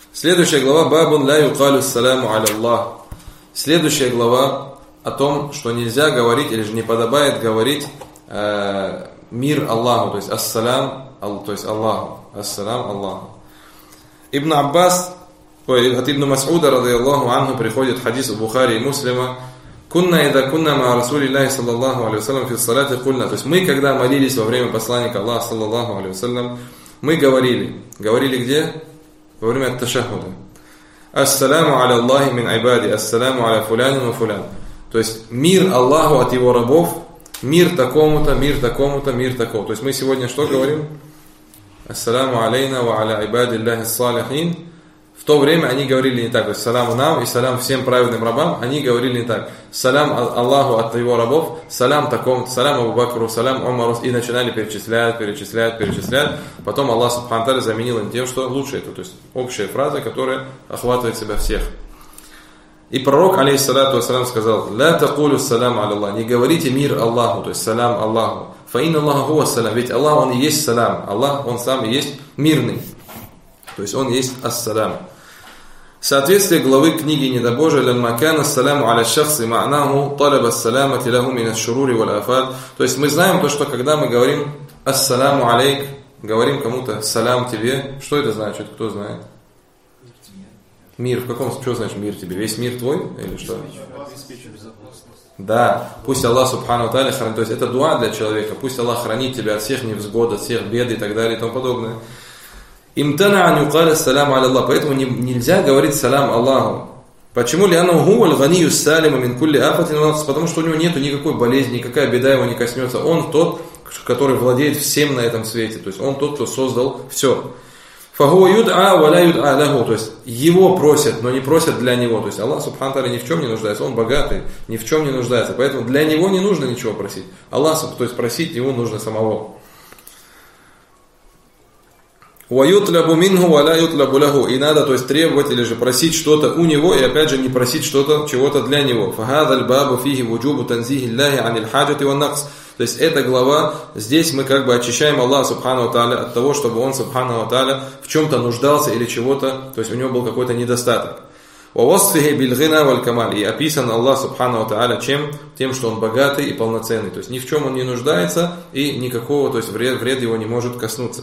Следующая глава бабун ла юкалю саляму аля Аллах. Следующая глава о том, что нельзя говорить или же не подобает говорить мир Аллаху, то есть ассалям, то есть Аллаху, ассалям Аллаху. Ибн Аббас, от Ибн Мас'уда радийаллаху анху приходит хадис у Бухари и Муслима. Кунна ида кунна ма Расулиллахи саллаллаху алейхи вассалям фи салати кульна. То есть мы, когда молились во время посланника Аллаха саллаллаху алейхи вассалям, мы говорили где? Во время ат-ташахуда. Ассаляму аля Аллахи мин айбади, ассаляму аля фулянин ва фулян. То есть мир Аллаху от его рабов, мир такому-то, мир такому-то, мир такому. То есть мы сегодня что говорим? Ассаляму алейна ва аля айбади Аллахи салихин. В то время они говорили не так. То есть саляму нам и салям всем праведным рабам. Они говорили не так. Салям Аллаху от его рабов, салям такому-то, салям Абу Бакру, салям Умару. И начинали перечислять. Потом Аллах субхану тааля заменил им тем, что лучше это. То есть общая фраза, которая охватывает себя всех. И пророк, алейхиссалату вассалям, сказал: «Ла такулю салям аля Аллах». Не говорите мир Аллаху, то есть салям Аллаху. Фаин Аллаху хуа салям. Ведь Аллах, он и есть салям. Аллах, он сам и есть мирный. То есть он есть ас-салям. Соответствие главы книги Недобожия «Лямма кана ас-саляму аля шахси ма'наху талаба ас-салямати лаху мин аш-шурури валь афат». То есть мы знаем то, что когда мы говорим «Ас-саляму алейк», говорим кому-то «Салям тебе», что это значит? Кто знает? Мир. В каком смысле? Что значит мир тебе? Весь мир твой? Или что? Да. Пусть Аллах субхану тааля хранит. То есть это дуа для человека. Пусть Аллах хранит тебя от всех невзгод, от всех бед и так далее и тому подобное. Имтана ан юкаля салям аля Аллах. Поэтому нельзя говорить салям Аллаху. Почему? Лианнаху хуа аль-ганию ас-салиму мин кулли афатин. Потому что у него нет никакой болезни, никакая беда его не коснется. Он тот, который владеет всем на этом свете. То есть он тот, кто создал все. Фахуа юд'а ва ла юд'а лаху. То есть его просят, но не просят для него. То есть Аллах субхану тааля ни в чем не нуждается. Он богатый, ни в чем не нуждается. Поэтому для него не нужно ничего просить. Аллах, то есть просить его нужно самого. وَيُطْلَبُ مِنْهُ وَلَا يُطْلَبُ لَهُ. И надо, то есть требовать или же просить что-то у него, и опять же не просить что-то, чего-то для него. فَهَذَا الْبَابُ فِيهِ وُجُوبُ تَنْزِيهِ اللَّهِ عَنِ الْحَاجَةِ وَالنَّقْصِ. То есть эта глава, здесь мы как бы очищаем Аллаха субхану тааля от того, чтобы он субхану тааля в чем-то нуждался или чего-то, то есть у него был какой-то недостаток. وَوَصْفِهِ بِالْغِنَى وَالْكَمَالِ. И описан Аллах субхану тааля чем? Тем, что он богатый и полноценный. То есть ни в чем он не нуждается и никакого, то есть вред его не может коснуться.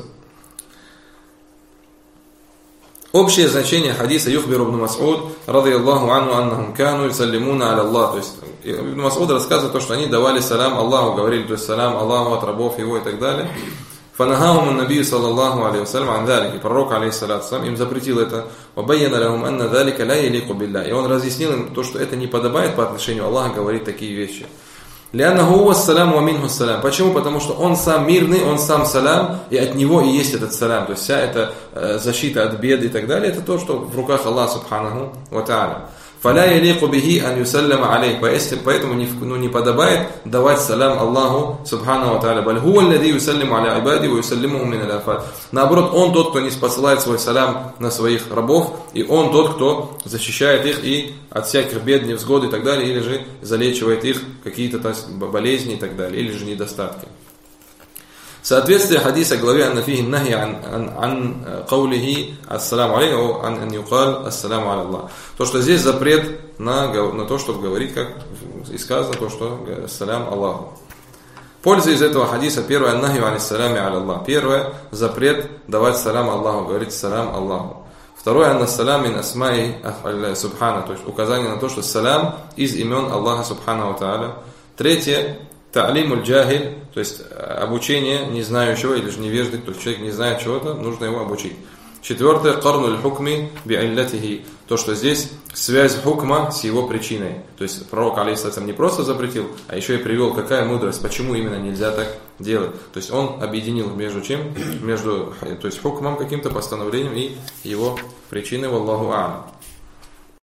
Общее значение хадиса юхбир ибн Мас'уд радийаллаху анху аннахум кану юсаллимуна аля Аллах. То есть Ибн Мас'уд рассказывает то, что они давали салям Аллаху, говорили, то есть салям Аллаху от рабов его и так далее. Фанахахум ан-набий саллаллаху алейхи вассалям ан залик. И пророк алейхиссалату вассалям им запретил это. Вабайяна лахум анна залика ла ялику биллах. И он разъяснил им то, что это не подобает по отношению Аллаха говорить такие вещи. Лианнаху хуа ас-салям ва минху ас-салям. Почему? Потому что он сам мирный, он сам салям, и от него и есть этот салям. То есть вся эта защита от бед и так далее, это то, что в руках Аллаха субханаху ва тааля. Фаля ялику бихи ан юсаллама алейк. Поэтому не подобает давать салям Аллаху субханаху ва тааля. Баль хуа аллади юсаллиму аля ибади ва юсаллимухум мин аль-афат. Наоборот, он тот, кто не спосылает свой салям на своих рабов, и он тот, кто защищает их и от всяких бед, невзгод и так далее, или же залечивает их какие-то болезни и так далее, или же недостатки. Соответствие хадиса главе аннафихи нахи ан каулихи ассаляму алейхи ан юкаль ассаляму аля Аллах. То, что здесь запрет на то, чтобы говорить, как и сказано, то, что ассалям Аллаху. Польза из этого хадиса: первое, аннахи ан ассалями аля Аллах. Первое, запрет давать салям Аллаху, говорить салям Аллаху. Второе, анна салям мин асмаи субхана, то есть указание на то, что салям из имен Аллаха субхана ва тааля. Третье, та'лимуль джахиль, то есть обучение не знающего или же невежды, то есть человек не знает чего-то, нужно его обучить. Четвертое, карнуль хукми би'иллятихи, то, что здесь связь хукма с его причиной. То есть пророк алейхиссалям не просто запретил, а еще и привел, какая мудрость, почему именно нельзя так делать. То есть он объединил между то есть хукмом каким-то, постановлением и его причиной. Валлаху а'лам.